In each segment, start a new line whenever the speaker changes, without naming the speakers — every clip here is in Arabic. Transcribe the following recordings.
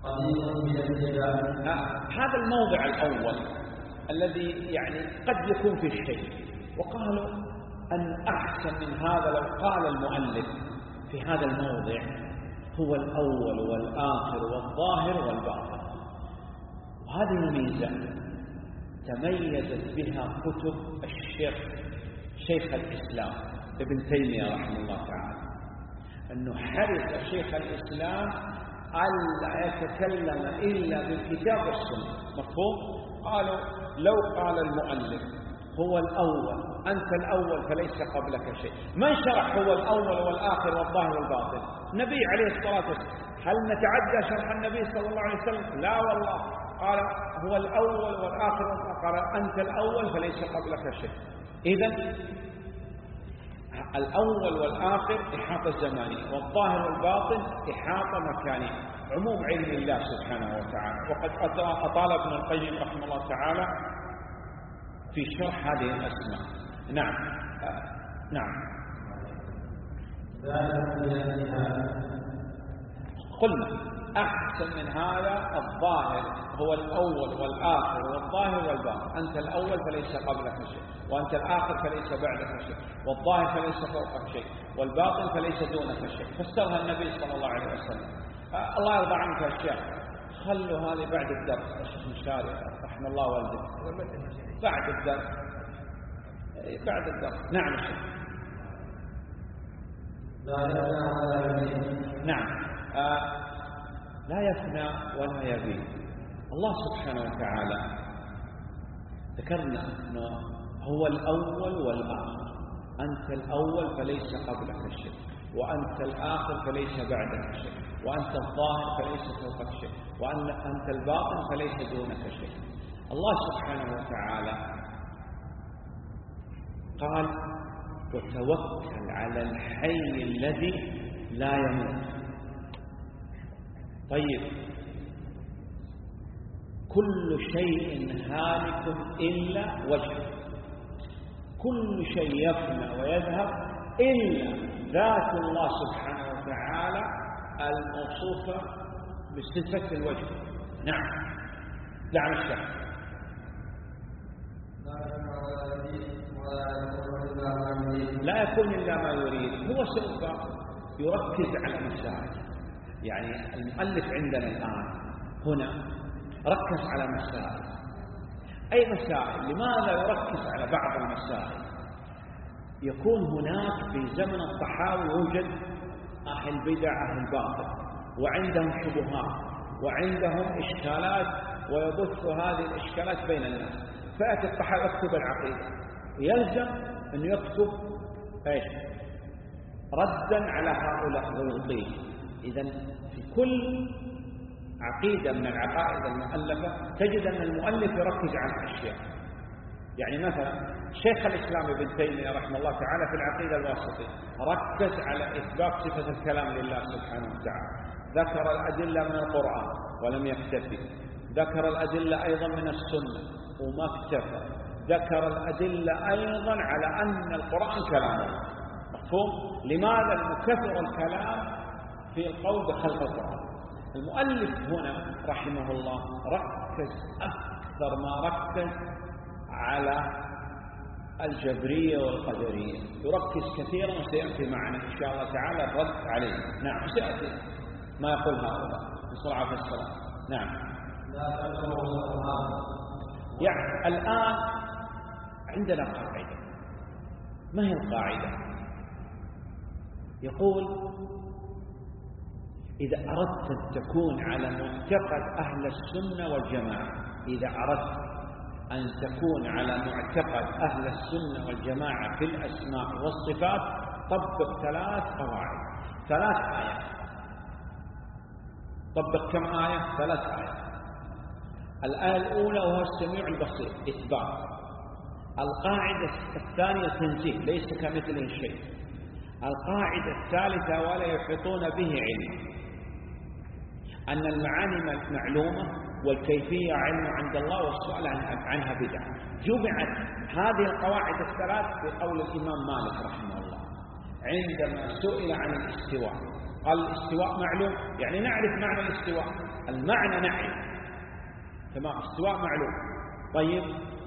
هذا الموضع الأول الذي يعني قد يكون في الشيء، وقالوا أن أحسن من هذا لو قال المؤلف في هذا الموضع هو الأول والآخر والظاهر والباطن. وهذه الميزة تميزت بها كتب شيخ الإسلام ابن تيمية رحمه الله تعالى، أنه حرص شيخ الإسلام ألا يتكلم إلا بالكتاب والسنة. مفهوم؟ قالوا لو قال المؤلف هو الأول أنت الأول فليس قبلك شيء، من شرح هو الأول والآخر والظاهر والباطن؟ النبي عليه الصلاة والسلام. هل نتعدى شرح النبي صلى الله عليه وسلم؟ لا والله، قال هو الأول والآخر والظاهر، قال أنت الأول فليس قبلك شيء. إذن الأول والآخر إحاطة زمانية، والظاهر والباطن إحاطة مكانية، عموم علم الله سبحانه وتعالى. وقد أطال ابن القيم رحمه الله تعالى في شرح هذه الأسماء. نعم. قلنا أحسن من هذا الظاهر هو الأول والآخر والظاهر والباطن، أنت الأول فليس قبلك شيء، وأنت الآخر فليس بعدك شيء، والظاهر فليس فوقك شيء، والباطن فليس دونك شيء. فسرها النبي صلى الله عليه وسلم. الله يرضى عنك يا شيخ، خلوا هذه بعد الدرس. الشيخ مشاري رحمه الله والده بعد الدرس. نعم الشيخ. نعم. لا يفنى ولا يبيد. الله سبحانه وتعالى ذكرنا أنه هو الأول والآخر، أنت الأول فليس قبلك شيء، وأنت الآخر فليس بعدك شيء، وأنت الظاهر فليس فوقك شيء، وأنت الباطن فليس دونك شيء. الله سبحانه وتعالى قال وتوكل على الحي الذي لا يموت. طيب، كل شيء هالك إلا وجهه، كل شيء يفنى ويذهب إلا ذات الله سبحانه وتعالى الموصوفة بصفة الوجه. نعم. دعم الشيخ. لا يكون إلا ما يريد. هو سوف يركز على المسائل. يعني المؤلف عندنا الآن هنا ركز على مسائل. أي مسائل؟ لماذا يركز على بعض المسائل؟ يكون هناك في زمن الطحاوي يوجد أهل بدع أهل باطل، وعندهم شبهات وعندهم إشكالات، ويبث هذه الإشكالات بين الناس. فأتى الطحاوي يكتب العقيدة، يلزم أن يكتب إيش؟ ردا على هؤلاء ويلقيه. إذن في كل عقيدة من العقائد المؤلفة تجد أن المؤلف يركز على الأشياء. يعني مثلا شيخ الإسلام ابن تيمية رحمه الله تعالى في العقيدة الواسطية ركز على إثبات صفة الكلام لله سبحانه وتعالى، ذكر الأدلة من القرآن ولم يكتفي، ذكر الأدلة أيضا من السنة وما اكتفى، ذكر الأدلة أيضا على أن القرآن كلام الله. مفهوم؟ لماذا المكثر الكلام في القول بخلق القرآن؟ المؤلف هنا رحمه الله ركز أكثر ما ركز على الجبرية والقدرية، يركز كثيرا، وسيأتي معنا إن شاء الله تعالى الرد عليه. نعم، سيأتي ما يقول هؤلاء بسرعة في الصلاة. نعم. يعني الآن عندنا قاعدة. ما هي القاعدة؟ يقول إذا أردت أن تكون على معتقد أهل السنة والجماعة، إذا أردت أن تكون على معتقد أهل السنة والجماعة في الأسماء والصفات طبق 3 قواعد، 3 آيات. طبق كم آية؟ 3 آيات. الآية الأولى وهو السميع البصير، إثبات. القاعدة الثانية تنزيه، ليس كمثله شيء. القاعدة الثالثة ولا يحيطون به علما، أن المعاني معلومة والكيفية علم عند الله والسؤال عنها بدعة. جمعت هذه القواعد الثلاث في قول الإمام مالك رحمه الله عندما سئل عن الاستواء، قال الاستواء معلوم، يعني نعرف معنى الاستواء، المعنى نعرف تمام، استواء معلوم. طيب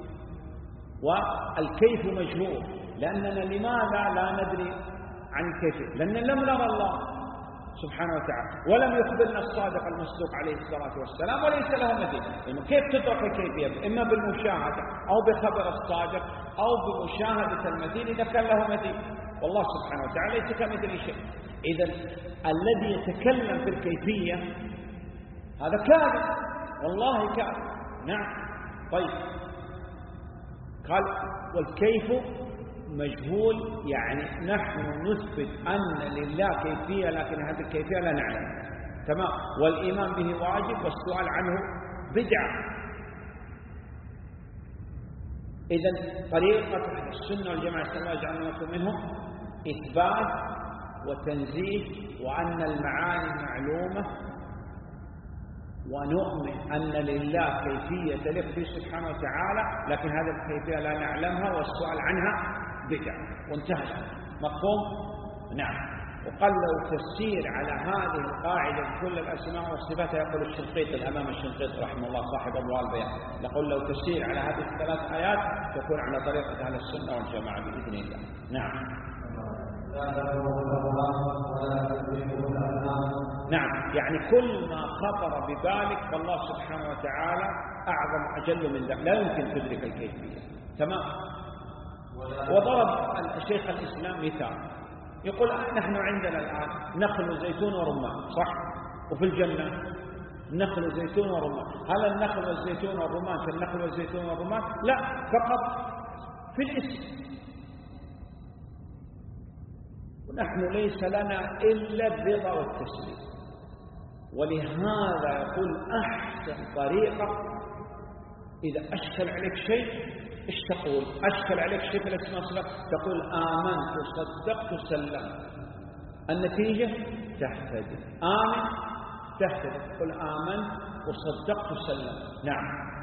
والكيف مجهول، لأننا لماذا لا ندري عن كيفه؟ لأننا لم نرى الله سبحانه وتعالى، ولم يخبرنا الصادق المصدوق عليه الصلاة والسلام، وليس له مثيل. كيف تدرك الكيفية؟ إما بالمشاهدة أو بخبر الصادق أو بمشاهدة المثيل إذا كان له مثيل، والله سبحانه وتعالى ليس كمثله شيء. إذا الذي يتكلم في الكيفية هذا كاذب، والله كاذب. نعم. طيب قال والكيف مجهول، يعني نحن نثبت أن لله كيفية لكن هذه الكيفية لا نعلم، تمام، والإيمان به واجب والسؤال عنه بدعة. إذن طريقة السنة والجماعة صلى الله عليه وسلم منهم إثبات وتنزيه، وأن المعاني معلومة، ونؤمن أن لله كيفية تليق به سبحانه وتعالى، لكن هذه الكيفية لا نعلمها والسؤال عنها بدعة، وانتهى. مفهوم؟ نعم. وقال لو تفسير على هذه القاعدة بكل الأسماء والصفات، يقول الشنقيطي الأمام الشنقيطي رحمه الله صاحب أضواء البيان، يقول لو تفسير على هذه الثلاث آيات تكون على طريقة أهل السنة والجماعة بإذن الله. نعم. نعم، يعني كل ما خطر ببالك فالله سبحانه وتعالى أعظم أجل من ذلك، لا يمكن تدرك الكيفية، تمام. وضرب الشيخ الإسلام مثال، يقول نحن عندنا الآن نخل وزيتون ورمان، صح؟ وفي الجنة نخل وزيتون ورمان، هل النخل والزيتون والرمان كالنخل والزيتون والرمان؟ لا، فقط في الاسم. ونحن ليس لنا إلا الرضا والتسليم. ولهذا يقول أحسن طريقة إذا أشكل عليك شيء إيش تقول؟ أشكل عليك شيء في الاسماء والصفات، تقول آمنت صدقت سلمت. النتيجة تهتدي، آمن تهتدي، تقول آمنت وصدقت سلمت. نعم.